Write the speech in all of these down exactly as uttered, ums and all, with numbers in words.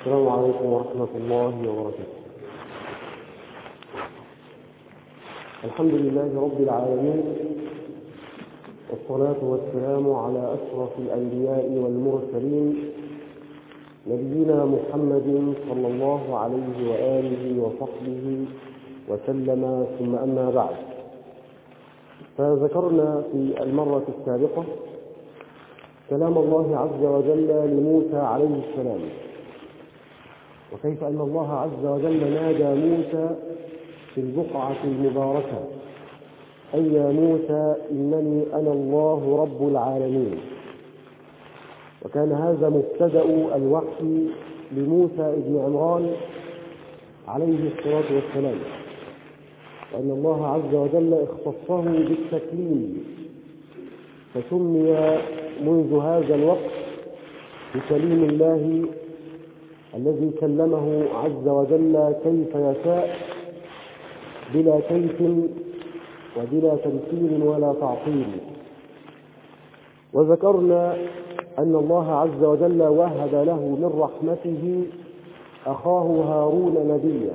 السلام عليكم ورحمة الله وبركاته. الحمد لله رب العالمين، والصلاة والسلام على أشرف الأنبياء والمرسلين نبينا محمد صلى الله عليه وآله وصحبه وسلم، ثم أما بعد. فذكرنا في المرة السابقة كلام الله عز وجل لموسى عليه السلام، وكيف أن الله عز وجل نادى موسى في البقعة المباركة: أي يا موسى إنني أنا الله رب العالمين. وكان هذا مبتدأ الوحي لموسى ابن عمران عليه الصلاة والسلام، وأن الله عز وجل اختصه بالتكليم، فسمي منذ هذا الوقت بكليم الله الذي كلمه عز وجل كيف يشاء، بلا كيف وبلا تمثيل ولا تعطيل. وذكرنا أن الله عز وجل وهب له من رحمته أخاه هارون نبيا،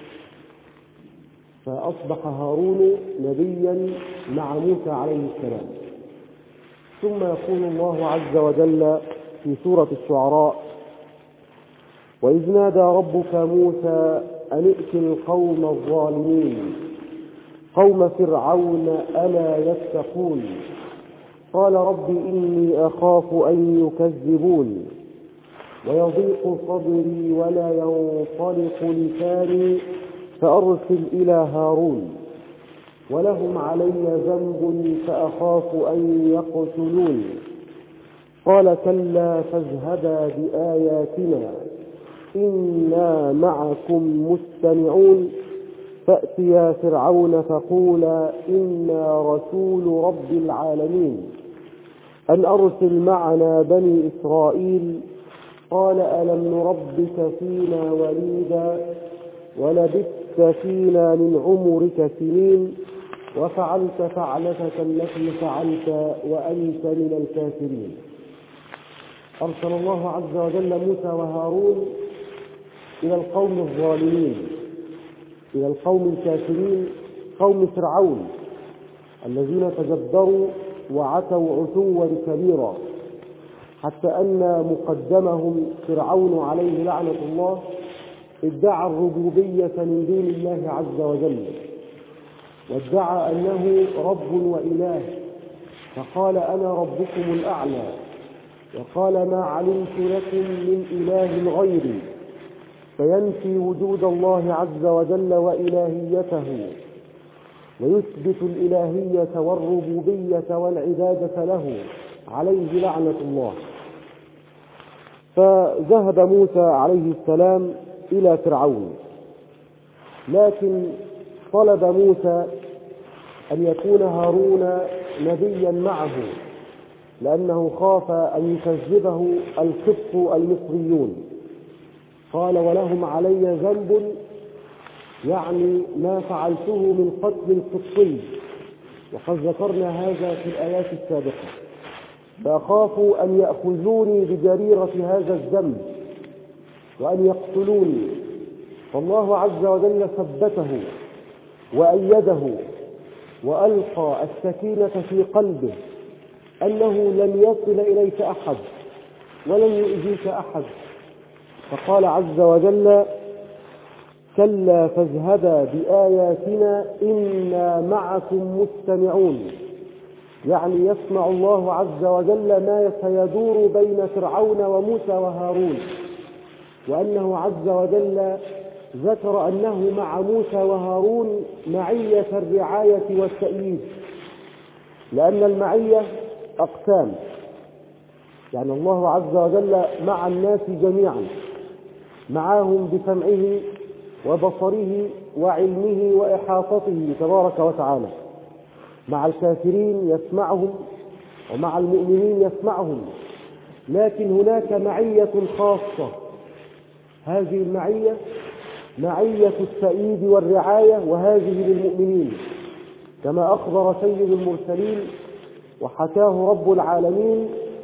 فأصبح هارون نبيا مع موسى عليه السلام. ثم يقول الله عز وجل في سورة الشعراء: وإذ نادى ربك موسى أن ائت القوم الظالمين قوم فرعون ألا يتقون قال رب إني أخاف أن يكذبون ويضيق صدري ولا ينطلق لساني فأرسل إلى هارون ولهم علي ذنب فأخاف أن يقتلون قال كلا فاذهبا بآياتنا إنا معكم مستمعون فأتيا فرعون فقولا إنا رسول رب العالمين أن أرسل معنا بني إسرائيل قال ألم نربك فينا وليدا ولبثت فينا من عمرك سنين وفعلت فعلتك التي فعلت وأنت من الكافرين. أرسل الله عز وجل موسى وهارون إلى القوم الظالمين، إلى القوم الكافرين، قوم فرعون الذين تجبروا وعتوا عتوا كبيرا، حتى أن مقدمهم فرعون عليه لعنة الله ادعى الربوبية من دون الله عز وجل، وادعى أنه رب وإله، فقال أنا ربكم الأعلى، وقال ما علمت لكم من إله غيري، فينفي وجود الله عز وجل وإلهيته ويثبت الإلهية والربوبية والعبادة له عليه لعنة الله. فذهب موسى عليه السلام إلى فرعون، لكن طلب موسى أن يكون هارون نبيا معه، لأنه خاف أن يكذبه القبط المصريون. قال ولهم علي ذنب، يعني ما فعلته من قتل القبطي، وقد ذكرنا هذا في الآيات السابقة، فأخافوا أن يأخذوني بجريرة هذا الذنب وأن يقتلوني، فالله عز وجل ثبته وأيده وألقى السكينة في قلبه أنه لن يصل إليك أحد ولن يؤذيك أحد، فقال عز وجل كلا فاذهبا بآياتنا إنا معكم مستمعون، يعني يسمع الله عز وجل ما سيدور بين فرعون وموسى وهارون، وأنه عز وجل ذكر أنه مع موسى وهارون معية الرعاية والتأييد، لأن المعية أقسام، يعني الله عز وجل مع الناس جميعا، معهم بسمعه وبصره وعلمه وإحاطته تبارك وتعالى. مع الكافرين يسمعهم ومع المؤمنين يسمعهم، لكن هناك معية خاصة، هذه المعية معية التأييد والرعاية، وهذه للمؤمنين، كما أخبر سيد المرسلين وحكاه رب العالمين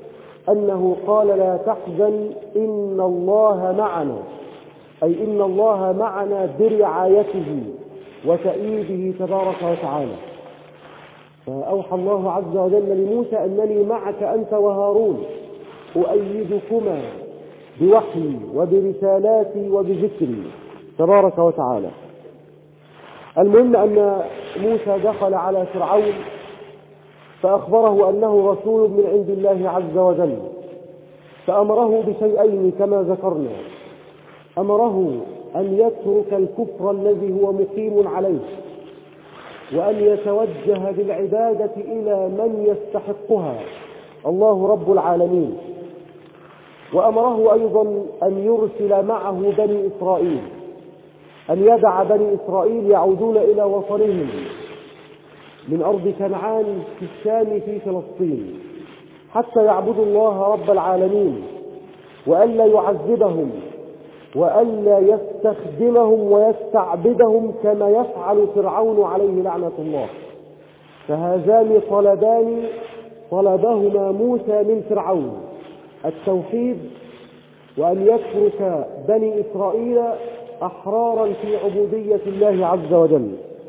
أنه قال لا تحزن إن الله معنا، أي إن الله معنا برعايته وتأييده تبارك وتعالى. فأوحى الله عز وجل لموسى أنني معك أنت وهارون أؤيدكما بوحي وبرسالاتي وبذكري تبارك وتعالى. المهم أن موسى دخل على فرعون فأخبره أنه رسول من عند الله عز وجل، فأمره بشيئين كما ذكرنا. أمره أن يترك الكفر الذي هو مقيم عليه، وأن يتوجه بالعبادة إلى من يستحقها الله رب العالمين. وأمره أيضا أن يرسل معه بني إسرائيل، أن يدع بني إسرائيل يعودون إلى وطنهم من أرض كنعان في الشام في فلسطين حتى يعبدوا الله رب العالمين، وألا يعذبهم وألا يستخدمهم ويستعبدهم كما يفعل فرعون عليه لعنة الله. فهذان طلبان طلبهما موسى من فرعون: التوحيد، وأن يترك بني إسرائيل أحرارا في عبودية الله عز وجل.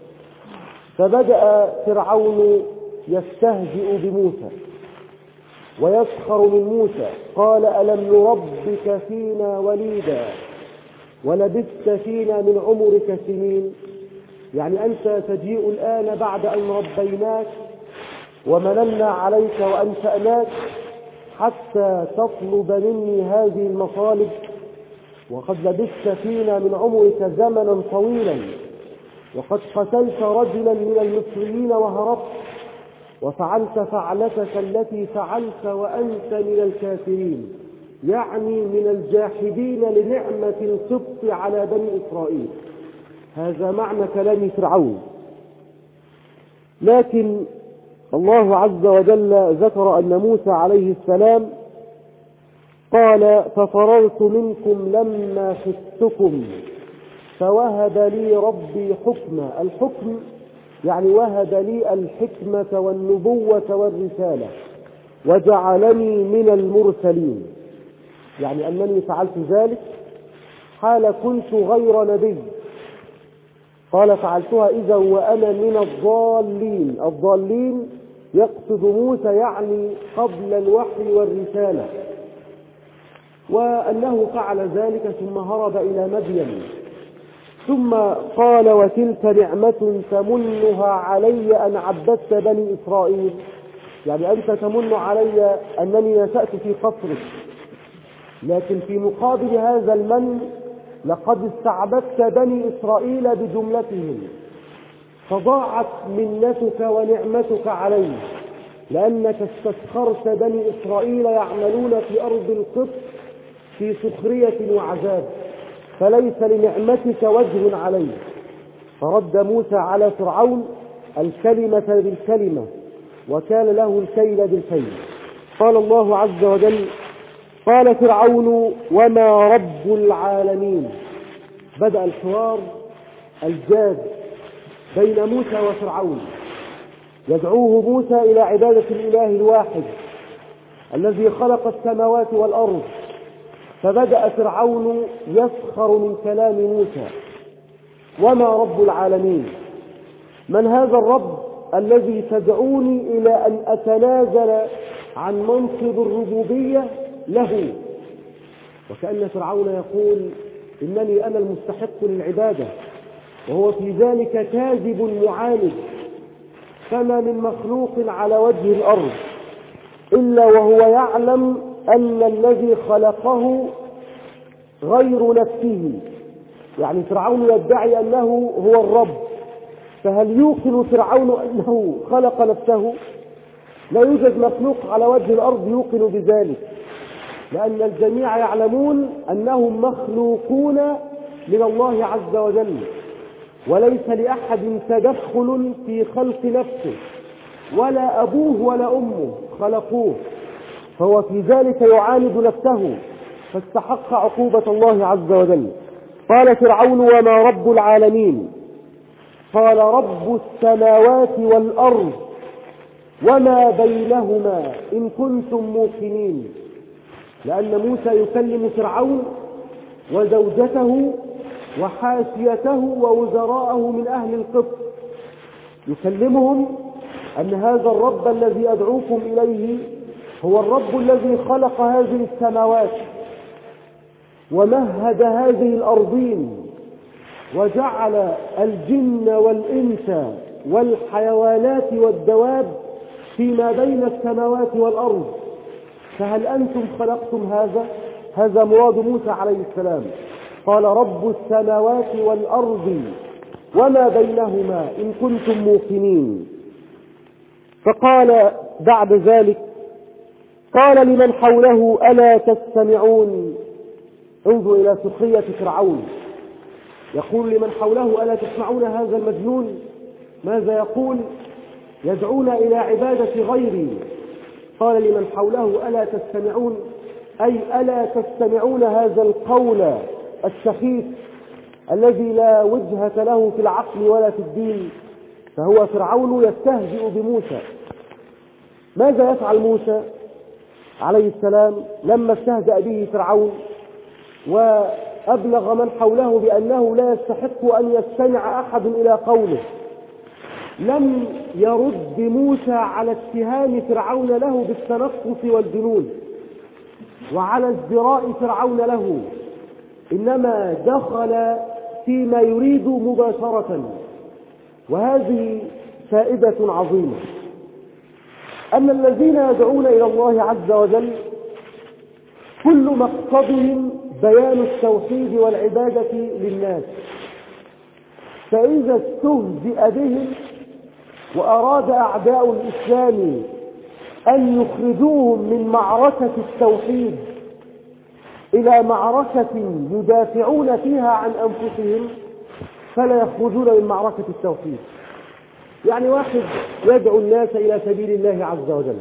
فبدأ فرعون يستهزئ بموسى ويسخر من موسى، قال ألم نربك فينا وليدا ولبثت فينا من عمرك سنين؟ يعني أنت تجيء الآن بعد أن ربيناك ومننا عليك وأنشأناك حتى تطلب مني هذه المطالب، وقد لبثت فينا من عمرك زمنا طويلا، وقد قتلت رجلا من المصريين وهربت، وفعلت فعلتك التي فعلت وأنت من الكافرين، يعني من الجاحدين لنعمة القبط على بني إسرائيل. هذا معنى كلام فرعون. لكن الله عز وجل ذكر أن موسى عليه السلام قال ففررت منكم لما خفتكم فوهب لي ربي حكما. الحكم يعني وهب لي الحكمة والنبوة والرسالة وجعلني من المرسلين، يعني أنني فعلت ذلك حال كنت غير نبي. قال فعلتها إذا وأنا من الضالين. الضالين يقصد موسى يعني قبل الوحي والرسالة، وأنه فعل ذلك ثم هرب إلى مدين. ثم قال وتلك نعمة تمنها علي أن عبدت بني إسرائيل، يعني أنت تمن علي أنني نشأت في قصرك، لكن في مقابل هذا المن لقد استعبدت بني إسرائيل بجملتهم، فضاعت منتك ونعمتك علي، لأنك استسخرت بني إسرائيل يعملون في أرض القبط في سخرية وعذاب، فليس لنعمتك وجه علي. فرد موسى على فرعون الكلمة بالكلمة وكان له الكيل بالكيل. قال الله عز وجل قال فرعون وما رب العالمين. بدأ الحوار الجاد بين موسى وفرعون، يدعوه موسى إلى عبادة الإله الواحد الذي خلق السماوات والأرض. فبدأ فرعون يسخر من كلام موسى: وما رب العالمين؟ من هذا الرب الذي تدعوني إلى أن أتنازل عن منصب الربوبية له؟ وكأن فرعون يقول إنني أنا المستحق للعبادة، وهو في ذلك كاذب معاند. فما من مخلوق على وجه الأرض إلا وهو يعلم أن الذي خلقه غير نفسه. يعني فرعون يدعي أنه هو الرب، فهل يوقن فرعون أنه خلق نفسه؟ لا يوجد مخلوق على وجه الأرض يوقن بذلك، لأن الجميع يعلمون أنهم مخلوقون من الله عز وجل، وليس لأحد تدخل في خلق نفسه، ولا أبوه ولا أمه خلقوه، فهو في ذلك يعاند نفسه فاستحق عقوبة الله عز وجل. قال فرعون وما رب العالمين؟ قال رب السماوات والأرض وما بينهما إن كنتم موقنين. لأن موسى يكلم فرعون وزوجته وحاشيته ووزراءه من أهل القبط، يكلمهم أن هذا الرب الذي أدعوكم إليه هو الرب الذي خلق هذه السماوات ومهد هذه الأرضين وجعل الجن والإنس والحيوانات والدواب فيما بين السماوات والأرض، فهل أنتم خلقتم هذا؟ هذا مراد موسى عليه السلام. قال رب السماوات والأرض وما بينهما إن كنتم موقنين. فقال بعد ذلك قال لمن حوله ألا تستمعون. انظر إلى سخرية فرعون، يقول لمن حوله ألا تسمعون هذا المجنون؟ ماذا يقول؟ يدعون إلى عبادة غيري. قال لمن حوله ألا تستمعون، أي ألا تستمعون هذا القول السخيف الذي لا وجهة له في العقل ولا في الدين. فهو فرعون يستهزئ بموسى. ماذا يفعل موسى عليه السلام لما استهزأ به فرعون وأبلغ من حوله بأنه لا يستحق أن يستمع أحد إلى قوله؟ لم يرد موسى على اتهام فرعون له بالتنقص والجنون وعلى ازدراء فرعون له، إنما دخل فيما يريد مباشرة. وهذه فائدة عظيمة، أن الذين يدعون إلى الله عز وجل كل مقصدهم بيان التوحيد والعبادة للناس، فإذا استهزئ بهم وأراد أعداء الإسلام أن يخرجوهم من معركة التوحيد إلى معركة يدافعون فيها عن أنفسهم فلا يخرجون من معركة التوحيد. يعني واحد يدعو الناس إلى سبيل الله عز وجل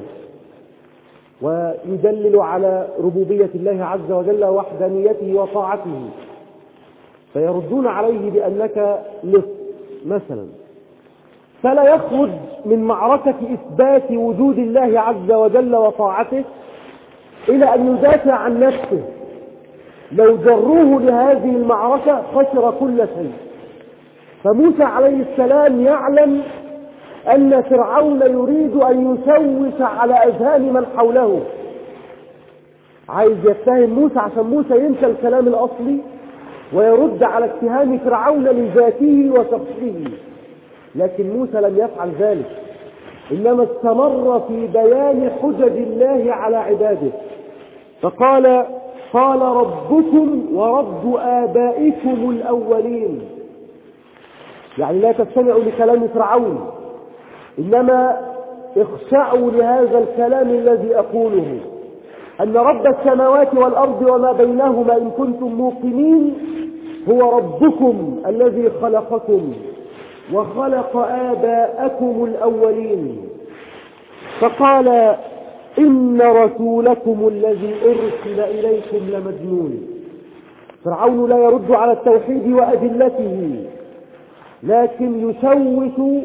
ويدلل على ربوبية الله عز وجل ووحدانيته وطاعته، فيردون عليه بأنك لص مثلا، فلا يخرج من معركة إثبات وجود الله عز وجل وطاعته إلى أن يدافع عن نفسه. لو جروه لهذه المعركة خسر كل شيء. فموسى عليه السلام يعلم أن فرعون يريد أن يشوش على أذهان من حوله، عايز يتهم موسى عشان موسى ينسى الكلام الأصلي ويرد على اتهام فرعون لذاته وشخصه. لكن موسى لم يفعل ذلك، إنما استمر في بيان حجج الله على عباده. فقال قال ربكم ورب آبائكم الأولين، يعني لا تستمعوا لكلام فرعون، إنما اخشعوا لهذا الكلام الذي أقوله، أن رب السماوات والأرض وما بينهما إن كنتم موقنين هو ربكم الذي خلقكم وخلق آباءكم الأولين. فقال إن رسولكم الذي أرسل إليكم لمجنون. فرعون لا يرد على التوحيد وأدلته، لكن يشوش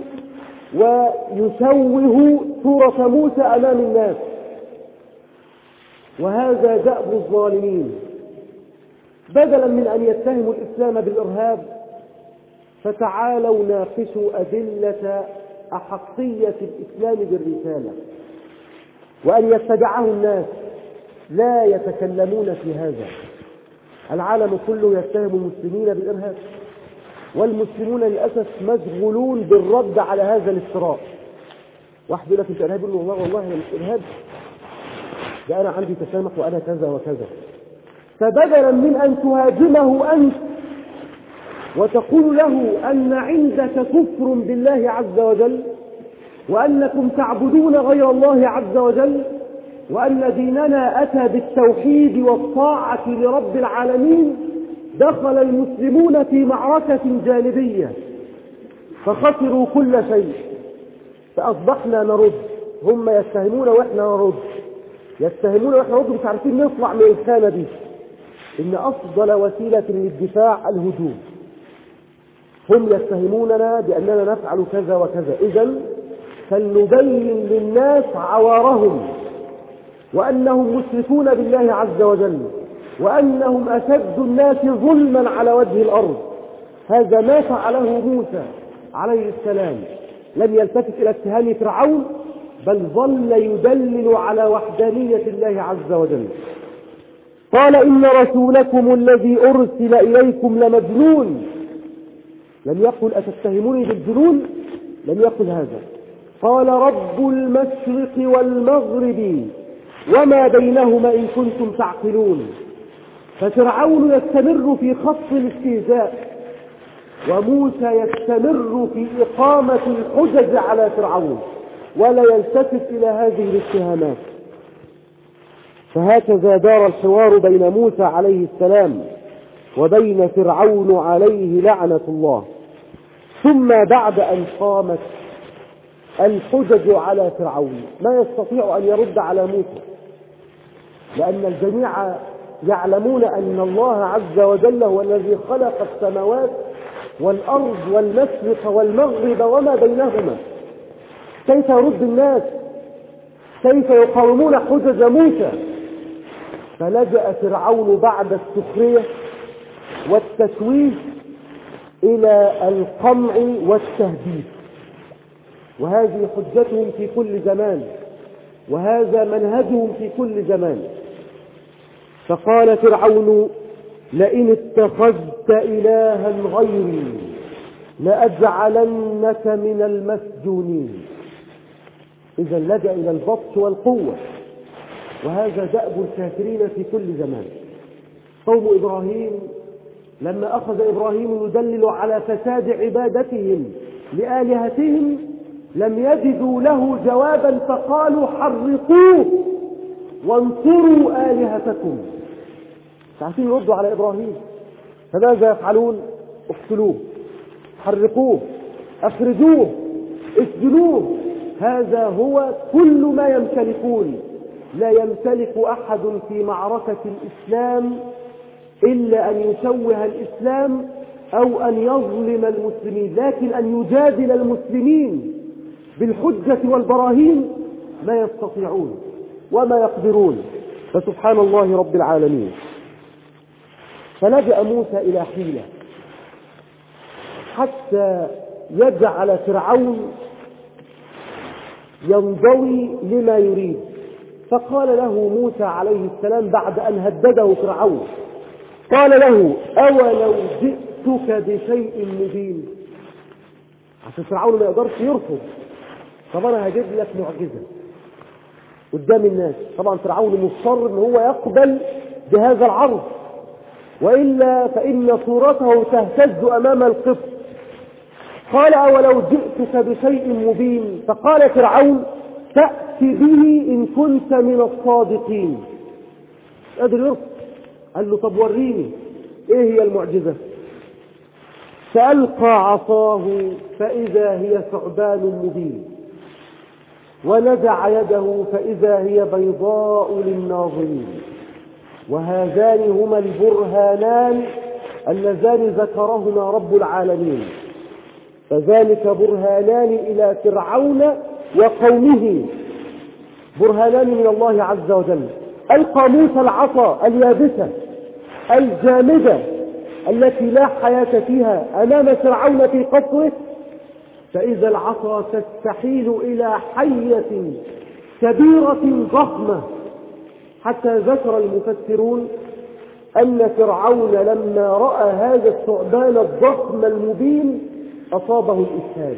ويشوه صورة موسى أمام الناس، وهذا دأب الظالمين. بدلا من أن يتهموا الإسلام بالإرهاب فتعالوا ناقشوا أدلة أحقية الإسلام بالرسالة وأن يتبعه الناس، لا يتكلمون في هذا. العالم كله يتهم المسلمين بالإرهاب، والمسلمون للأسف مشغولون بالرد على هذا الافتراء. واحد يقول لك انت إرهاب، يقول له والله والله أنا مش إرهاب، ده أنا عندي تسامح وأنا كذا وكذا. فبدلا من أن تهاجمه أنت وتقول له أن عندك كفر بالله عز وجل وأنكم تعبدون غير الله عز وجل وأن ديننا أتى بالتوحيد والطاعة لرب العالمين، دخل المسلمون في معركة جانبية فخسروا كل شيء. فأصبحنا نرد، هم يتهمون وإحنا نرد، يتهمون وإحنا نرد، مش عارفين نطلع من الخانة دي. إن أفضل وسيلة للدفاع الهجوم. هم يتهموننا بأننا نفعل كذا وكذا، إذن فلنبين للناس عوارهم وأنهم مشركون بالله عز وجل، وأنهم أشد الناس ظلما على وجه الأرض. هذا ما فعله موسى عليه السلام، لم يلتفت إلى اتهام فرعون، بل ظل يدلل على وحدانية الله عز وجل. قال إن رسولكم الذي أرسل إليكم لمجنون. لم يقل أتتهموني بالجنون، لم يقل هذا. قال رب المشرق والمغرب وما بينهما إن كنتم تعقلون. ففرعون يستمر في خط الاستهزاء، وموسى يستمر في إقامة الحجج على فرعون ولا يلتفت إلى هذه الاتهامات. فهكذا دار الحوار بين موسى عليه السلام وبين فرعون عليه لعنة الله. ثم بعد أن قامت الحجج على فرعون ما يستطيع أن يرد على موسى، لأن الجميع يعلمون أن الله عز وجل هو الذي خلق السماوات والأرض والمشرق والمغرب وما بينهما. كيف يرد الناس؟ كيف يقاومون حجج موسى؟ فلجأ فرعون بعد السخرية والتشويه إلى القمع والتهديد، وهذه حجتهم في كل زمان، وهذا منهجهم في كل زمان. فقال فرعون لئن اتخذت إلها غيري لأجعلنك من المسجونين. إذا لجأ إلى البطش والقوة، وهذا دأب الكافرين في كل زمان. قوم إبراهيم لما أخذ إبراهيم يدلل على فساد عبادتهم لآلهتهم لم يجدوا له جوابا، فقالوا حرقوه وانصروا آلهتكم. عارفين يردوا على إبراهيم، فماذا يفعلون؟ اقتلوه، حرقوه، أخرجوه، اسجنوه. هذا هو كل ما يمتلكون. لا يمتلك أحد في معركة الإسلام إلا أن يشوه الإسلام أو أن يظلم المسلمين، لكن أن يجادل المسلمين بالحجة والبراهين ما يستطيعون وما يقدرون. فسبحان الله رب العالمين. فلجأ موسى إلى حيلة حتى يجعل فرعون ينضوي لما يريد. فقال له موسى عليه السلام بعد أن هدده فرعون، قال له أولو جئتك بشيء مبين. عشان فرعون ما يقدرش يرفض، طب أنا هجيب لك معجزة قدام الناس. طبعا فرعون مصر ان هو يقبل بهذا العرض، وإلا فإن صورته تهتز أمام القبط. قال أولو جئتك بشيء مبين. فقال فرعون تأتي به إن كنت من الصادقين. قادر يرفض. قال له طب وريني ايه هي المعجزة. فألقى عصاه فإذا هي ثعبان مبين، ونزع يده فإذا هي بيضاء للناظرين. وهذان هما البرهانان اللذان ذكرهما رب العالمين. فذلك برهانان إلى فرعون وقومه، برهانان من الله عز وجل. ألقى موسى العصا اليابسة الجامدة التي لا حياة فيها أمام فرعون في قصره، فإذا العصا تستحيل إلى حية كبيرة ضخمة، حتى ذكر المفسرون أن فرعون لما رأى هذا الثعبان الضخم المبين أصابه الإسهال.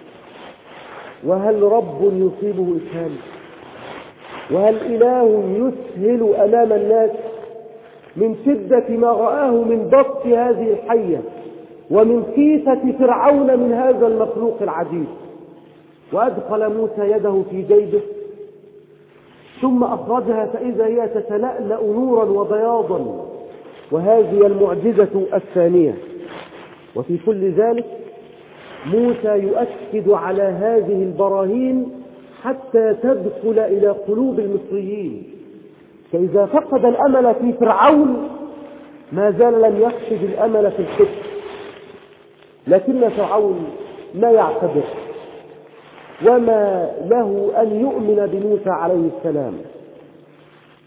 وهل رب يصيبه إسهال؟ وهل إله يسهل أمام الناس؟ من شدة ما رآه من بطش هذه الحية ومن خيفة فرعون من هذا المخلوق العجيب. وأدخل موسى يده في جيبه ثم أخرجها فإذا هي تتلألأ نورا وبياضا، وهذه المعجزة الثانية. وفي كل ذلك موسى يؤكد على هذه البراهين حتى تدخل إلى قلوب المصريين. فإذا فقد الأمل في فرعون ما زال لم يفقد الأمل في الحكم، لكن فرعون ما يعتبر وما له أن يؤمن بموسى عليه السلام.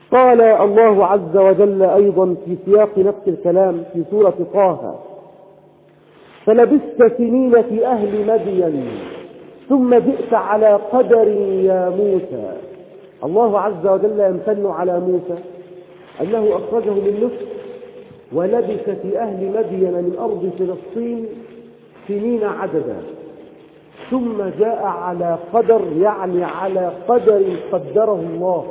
قال الله عز وجل أيضا في سياق نفس الكلام في سورة طه: فلبثت سنين في أهل مدين ثم جئت على قدر يا موسى. الله عز وجل يمتن على موسى أنه أخرجه من مصر ولبث في أهل مدين من أرض فلسطين سنين عددا، ثم جاء على قدر، يعني على قدر قدره الله،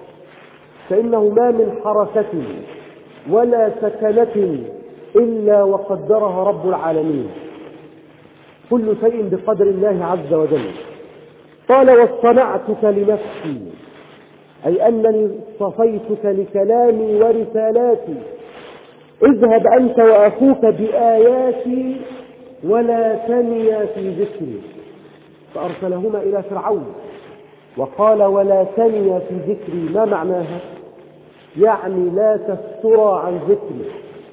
فإنه ما من حركة ولا سكنة إلا وقدرها رب العالمين، كل شيء بقدر الله عز وجل. قال: واصطنعتك لنفسي، أي أنني اصطفيتك لكلامي ورسالاتي، اذهب أنت وأخوك بآياتي ولا تنيا في ذكري. فأرسلهما إلى فرعون وقال: ولا تنيا في ذكري. ما معناها؟ يعني لا تفترى عن ذكري.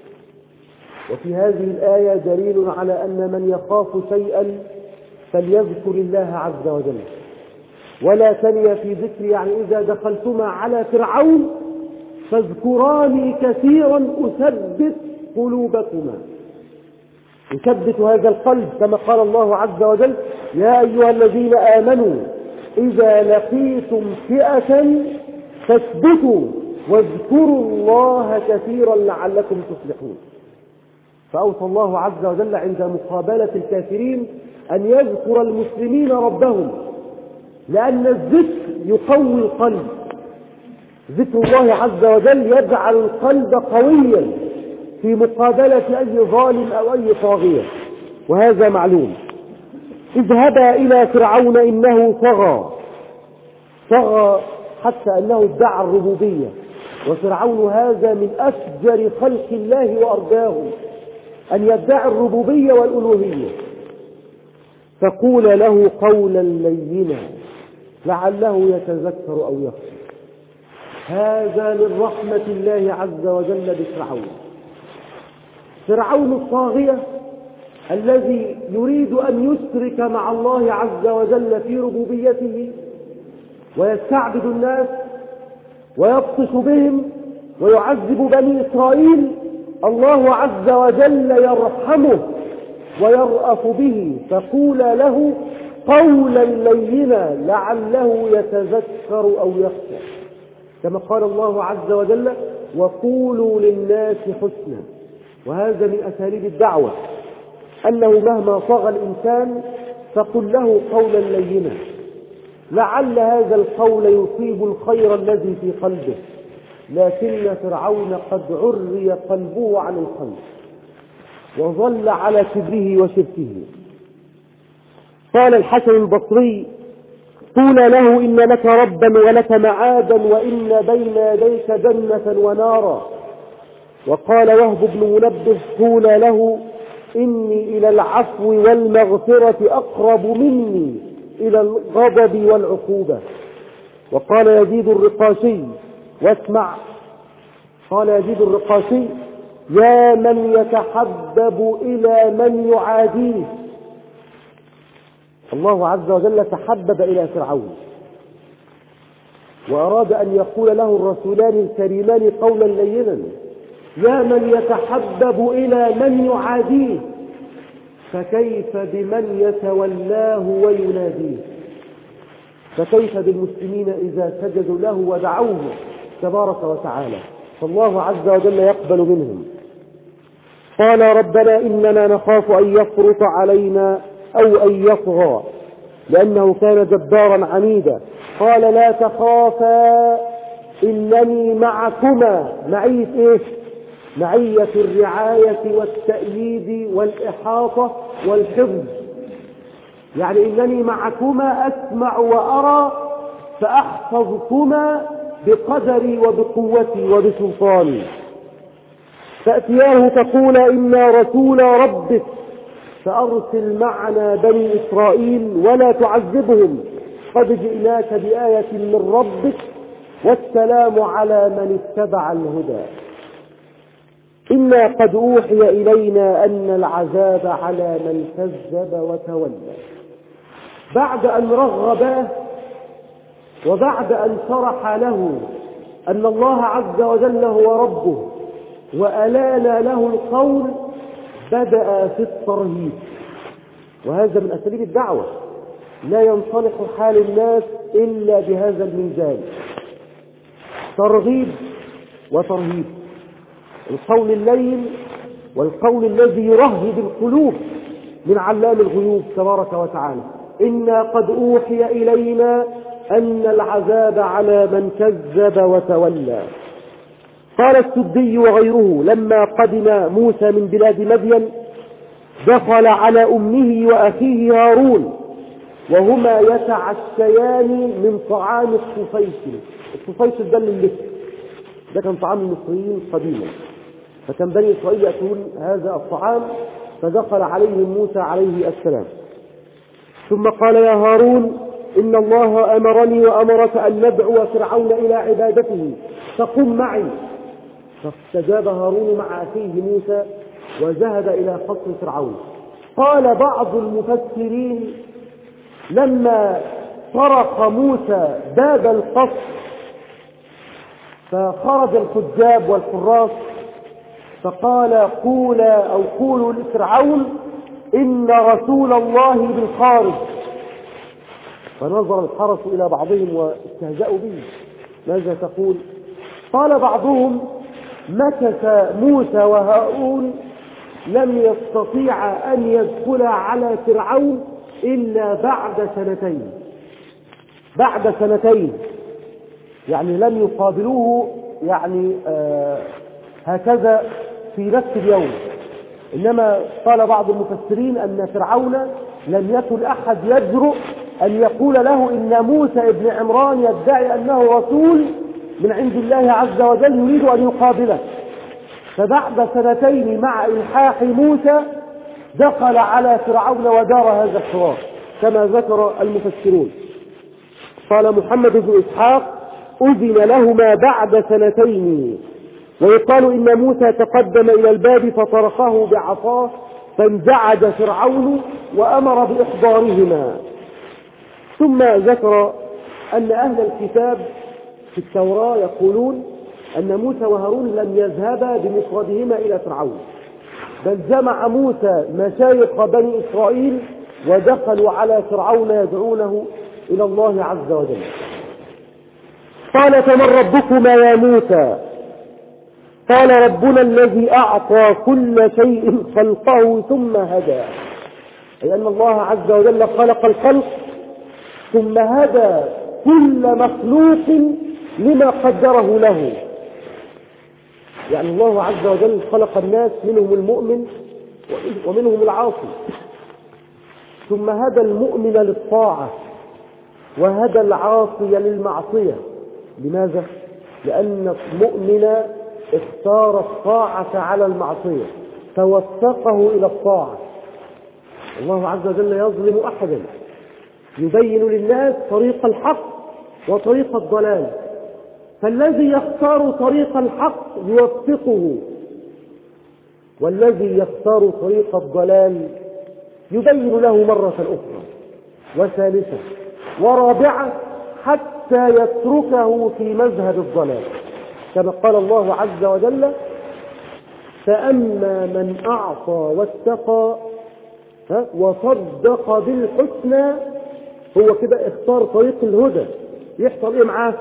وفي هذه الآية دليل على أن من يخاف شيئا فليذكر الله عز وجل. ولا تنيا في ذكري يعني إذا دخلتما على فرعون فاذكراني كثيرا أثبت قلوبكما، يثبت هذا القلب، كما قال الله عز وجل: يا أيها الذين آمنوا إذا لقيتم فئة فاثبتوا واذكروا الله كثيرا لعلكم تفلحون. فأوصى الله عز وجل عند مقابلة الكافرين أن يذكر المسلمين ربهم، لأن الذكر يقوي القلب. ذكر الله عز وجل يجعل القلب قويا في مقابلة أي ظالم أو أي طاغية، وهذا معلوم. اذهبا إلى فرعون إنه طغى. طغى حتى أنه ادعى الربوبية، وفرعون هذا من أفجر خلق الله وأرجاهم، أن يدعي الربوبية والألوهية. فقول له قولا لينا لعله يتذكر أو يخشى. هذا من رحمة الله عز وجل بفرعون. فرعون الطاغية الذي يريد أن يشرك مع الله عز وجل في ربوبيته ويستعبد الناس ويبطش بهم ويعذب بني إسرائيل، الله عز وجل يرحمه ويرأف به. فقول له قولا لينا لعله يتذكر أو يخشى، كما قال الله عز وجل: وقولوا للناس حسنا. وهذا من أساليب الدعوة، أنه مهما طغى الإنسان فقل له قولا لينا لعل هذا القول يصيب الخير الذي في قلبه. لكن فرعون قد عري قلبه عن الخير وظل على كبره وشركه. قال الحسن البصري: قول له إن لك ربا ولك معادا وإن بين يديك جنة ونارا. وقال وهب بن منبه: قول له إني إلى العفو والمغفرة أقرب مني إلى الغضب والعقوبة. وقال يزيد الرقاشي: واسمع، قال يزيد الرقاشي: يا من يتحبب إلى من يعاديه. الله عز وجل تحبب إلى فرعون وأراد أن يقول له الرسولان الكريمان قولا لينا. يا من يتحبب إلى من يعاديه فكيف بمن يتولاه ويناديه؟ فكيف بالمسلمين إذا سجدوا له ودعوه تبارك وتعالى؟ فالله عز وجل يقبل منهم. قال ربنا إننا نخاف أن يفرط علينا أو أن يطغى لأنه كان جبارا عنيدا. قال لا تخافا إنني معكما. معية إيه؟ معية الرعاية والتأييد والإحاطة والحفظ، يعني إنني معكما أسمع وأرى فأحفظكما بقدري وبقوتي وبسلطاني. تأتياه تقول إنا رسول ربك فأرسل معنا بني إسرائيل ولا تعذبهم قد جئناك بآية من ربك والسلام على من اتبع الهدى. إنا قد أوحي إلينا أن العذاب على من كذب وتولى. بعد أن رغباه وبعد أن شرح له أن الله عز وجل هو ربه وألان له القول بدأ في الترهيب، وهذا من أساليب الدعوة، لا ينصلح حال الناس إلا بهذا المنزال، ترغيب وترهيب، القول اللين والقول الذي يرهب القلوب من علام الغيوب تبارك وتعالى. إنا قد أوحي إلينا أن العذاب على من كذب وتولى. قال السدي وغيره لما قدم موسى من بلاد مدين دخل على أمه وأخيه هارون وهما يتعشيان من طعام الطفيل. الطفيل ده اللي ده كان طعام المصريين قديما، فكان بني إسرائيل يأكلون هذا الطعام، فدخل عليهم موسى عليه السلام. ثم قال يا هارون إن الله أمرني وأمرك أن ندعو فرعون إلى عبادته فقم معي. فاستجاب هارون مع أخيه موسى وذهب إلى قصر فرعون. قال بعض المفسرين لما طرق موسى باب القصر فخرج الحجاب والحراس فقال قولا أو قولوا لفرعون إن رسول الله بالخارج. فنظر الحرس إلى بعضهم واستهزأوا به، ماذا تقول؟ قال بعضهم مكث موسى وهارون لم يستطيع أن يدخل على فرعون إلا بعد سنتين بعد سنتين يعني لم يقابلوه يعني آه هكذا في نفس اليوم. إنما قال بعض المفسرين أن فرعون لم يكن أحد يجرؤ أن يقول له إن موسى ابن عمران يدعي أنه رسول من عند الله عز وجل يريد أن يقابله. فبعد سنتين مع إلحاح موسى دخل على فرعون ودار هذا الحوار كما ذكر المفسرون. قال محمد بن إسحاق أذن لهما بعد سنتين. ويقال إن موسى تقدم إلى الباب فطرقه بعصاه فانزعج فرعون وأمر بإحضارهما. ثم ذكر أن أهل الكتاب في التوراة يقولون أن موسى وهارون لم يذهبا بمفردهما إلى فرعون، بل جمع موسى مشايخ بني إسرائيل ودخلوا على فرعون يدعونه إلى الله عز وجل. قال فمن ربكما يا موسى؟ قال ربنا الذي أعطى كل شيء خلقه ثم هدى، أي أن الله عز وجل خلق الخلق ثم هدى كل مخلوق لما قدره له. يعني الله عز وجل خلق الناس منهم المؤمن ومنهم العاصي، ثم هدى المؤمن للطاعة وهدى العاصي للمعصية. لماذا؟ لأن المؤمن اختار الطاعة على المعصية فوفقه إلى الطاعة. الله عز وجل يظلم أحدا، يبين للناس طريق الحق وطريق الضلال، فالذي يختار طريق الحق يوفقه، والذي يختار طريق الضلال يبين له مرة أخرى وثالثة ورابعة حتى يتركه في مذهب الضلال، كما قال الله عز وجل فأما من أعطى واتقى وصدق بالحسنى، هو كده اختار طريق الهدى، يحصل ايه معاه؟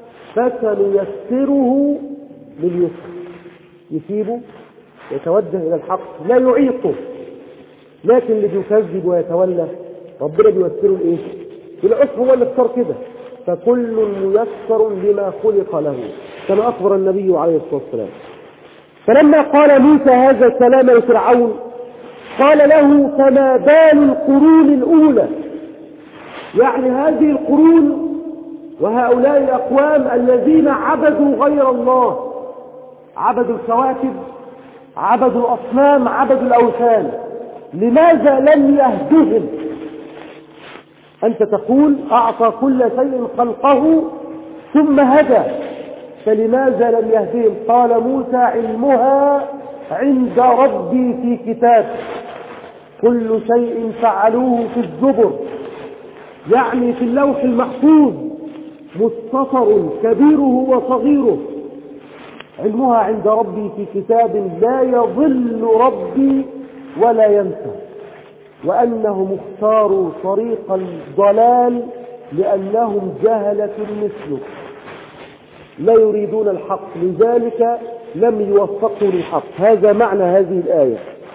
فسنيسره لليسر، يسيبه يتوجه إلى الحق لا يعيقه. لكن اللي بيكذب ويتولى ربنا بيوسره الايه؟ بالعسر، هو اللي اختار كده. فكل ميسر لما خلق له كما أخبر النبي عليه الصلاة والسلام. فلما قال موسى هذا الكلام لفرعون قال له فما بال القرون الأولى، يعني هذه القرون وهؤلاء الأقوام الذين عبدوا غير الله، عبدوا الكواكب، عبدوا الأصنام، عبدوا الأوثان، لماذا لم يهدهم؟ أنت تقول أعطى كل شيء خلقه ثم هدى، فلماذا لم يهدهم؟ قال موسى علمها عند ربي في كتاب، كل شيء فعلوه في الزبر، يعني في اللوح المحفوظ، مستطر كبيره وصغيره، علمها عند ربي في كتاب لا يضل ربي ولا ينسى، وأنهم اختاروا طريق الضلال لأنهم جهلة مثلك لا يريدون الحق، لذلك لم يوفقوا للحق. هذا معنى هذه الآية.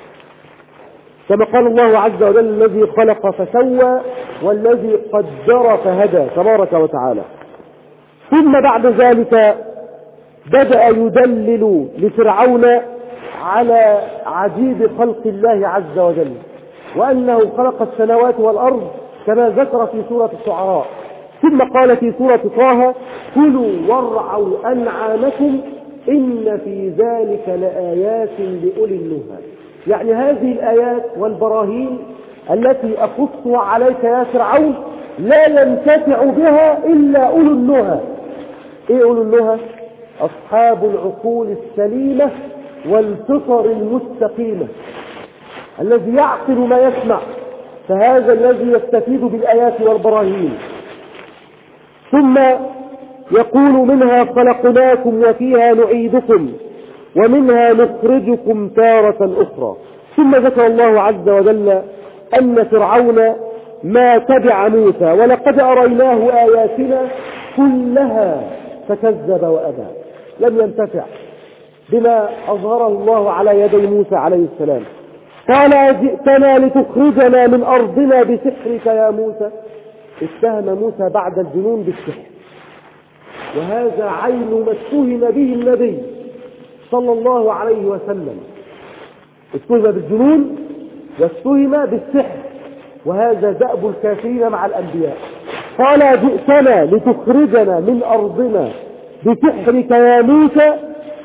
كما قال الله عز وجل: الذي خلق فسوى والذي قدر فهدى، تبارك وتعالى. ثم بعد ذلك بدأ يدلل لفرعون على عجيب خلق الله عز وجل، وأنه خلق السماوات والأرض كما ذكر في سورة الشعراء. ثم قال في سورة طه: كلوا وارعوا أنعامكم إن في ذلك لآيات لأولي النهى. يعني هذه الآيات والبراهين التي أقصها عليك يا فرعون لا ينتفع بها إلا أولو النهى. إيه أولو النهى؟ أصحاب العقول السليمة والفطر المستقيمة، الذي يعقل ما يسمع، فهذا الذي يستفيد بالآيات والبراهين. ثم يقول: منها خلقناكم وفيها نعيدكم ومنها نخرجكم تارة أخرى. ثم ذكر الله عز وجل أن فرعون ما تبع موسى، ولقد أريناه آياتنا كلها فكذب وأبى، لم ينتفع بما أظهره الله على يدي موسى عليه السلام. قال: جئتنا لتخرجنا من أرضنا بسحرك يا موسى. اتهم موسى بعد الجنون بالسحر، وهذا عين ما اتهم به النبي صلى الله عليه وسلم. اتهم بالجنون واتهم بالسحر، وهذا دأب الكافرين مع الأنبياء. قال: جئتنا لتخرجنا من أرضنا بسحرك يا موسى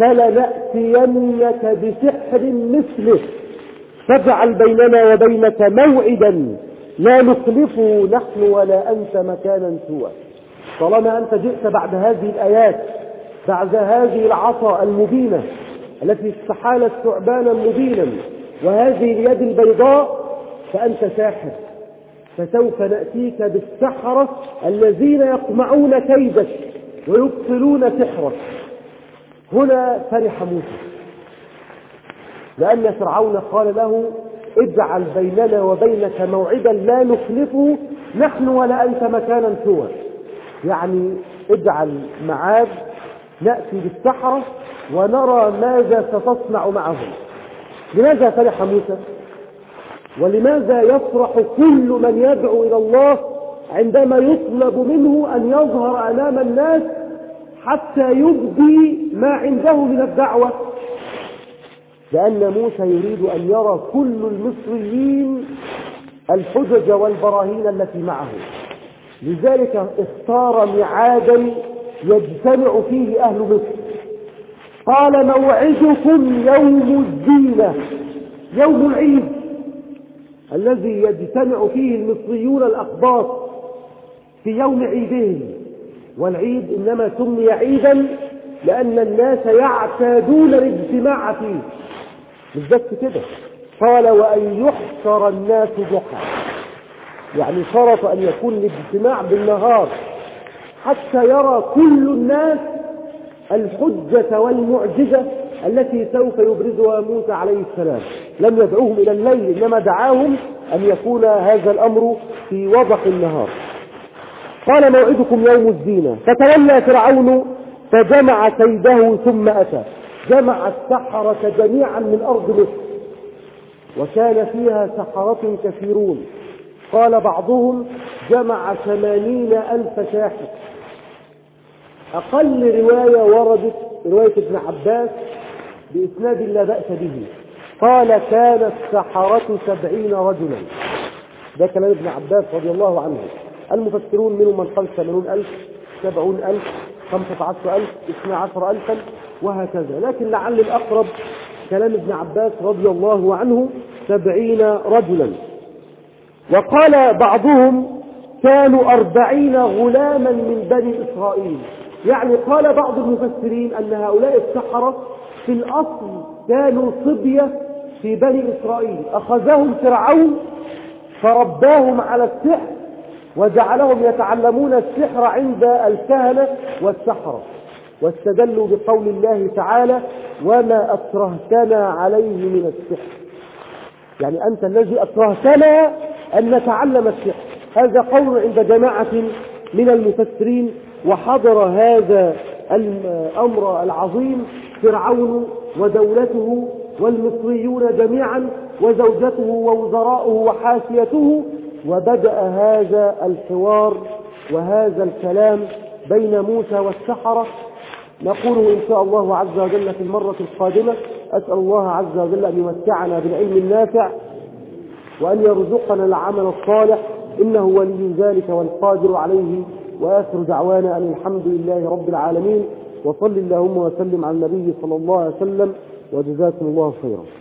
فلنأتينك بسحر مثله فاجعل بيننا وبينك موعدا لا نخلفه نحن ولا أنت مكانا سوى. طالما أنت جئت بعد هذه الآيات، بعد هذه العصا المبينة التي استحالت ثعبانا مبينا وهذه اليد البيضاء، فأنت ساحر، فسوف نأتيك بالسحرة الذين يقمعون كيدك ويبطلون سحرك. هنا فرح موسى، لأن فرعون قال له: اجعل بيننا وبينك موعدا لا نخلفه نحن ولا أنت مكانا سوى. يعني اجعل معاد نأتي بالسحرة ونرى ماذا ستصنع معهم. لماذا فرح موسى؟ ولماذا يفرح كل من يدعو إلى الله عندما يطلب منه أن يظهر أمام الناس حتى يبدي ما عنده من الدعوة؟ لأن موسى يريد أن يرى كل المصريين الحجج والبراهين التي معه، لذلك اختار ميعادا يجتمع فيه أهل مصر. قال: موعدكم يوم الزينة، يوم العيد الذي يجتمع فيه المصريون الأقباط في يوم عيدهم. والعيد إنما سمي عيدا لأن الناس يعتادون الاجتماع فيه، بالذات كده. قال: وأن يحشر الناس ضحى، يعني شرط أن يكون الاجتماع بالنهار حتى يرى كل الناس الحجة والمعجزة التي سوف يبرزها موسى عليه السلام. لم يدعوهم إلى الليل، إنما دعاهم أن يكون هذا الأمر في وضح النهار. قال: موعدكم يوم الزينة. فتولى فرعون فجمع كيده ثم أتى. جمع السحرة جميعا من أرض مصر، وكان فيها سحرة كثيرون. قال بعضهم: جمع ثمانين ألف ساحر. أقل رواية وردت رواية ابن عباس بإسناد لا بأس به، قال: كان السحرة سبعين رجلا. ده كلام ابن عباس رضي الله عنه. المفسرون منهم من قال ثمانون ألف، سبعون ألف، خمسة عشر ألف، اثنى عشر ألفا، وهكذا. لكن لعل الأقرب كلام ابن عباس رضي الله عنه، سبعين رجلا. وقال بعضهم: كانوا أربعين غلاما من بني إسرائيل. يعني قال بعض المفسرين أن هؤلاء السحرة في الأصل كانوا صبية في بني إسرائيل، أخذهم فرعون فرباهم على السحر وجعلهم يتعلمون السحر عند الكهنة والسحرة، واستدلوا بقول الله تعالى وما أكرهتنا عليه من السحر، يعني أنت الذي أكرهتنا أن نتعلم السحر. هذا قول عند جماعة من المفسرين. وحضر هذا الأمر العظيم فرعون ودولته والمصريون جميعا وزوجته ووزراؤه وحاشيته، وبدأ هذا الحوار وهذا الكلام بين موسى والسحرة. نقوله إن شاء الله عز وجل في المرة القادمة. أسأل الله عز وجل أن يمتعنا بالعلم النافع وأن يرزقنا العمل الصالح، إنه ولي ذلك والقادر عليه. وآخر دعوانا أن الحمد لله رب العالمين، وصل اللهم وسلم على النبي صلى الله عليه وسلم، وجزاكم الله خيرا.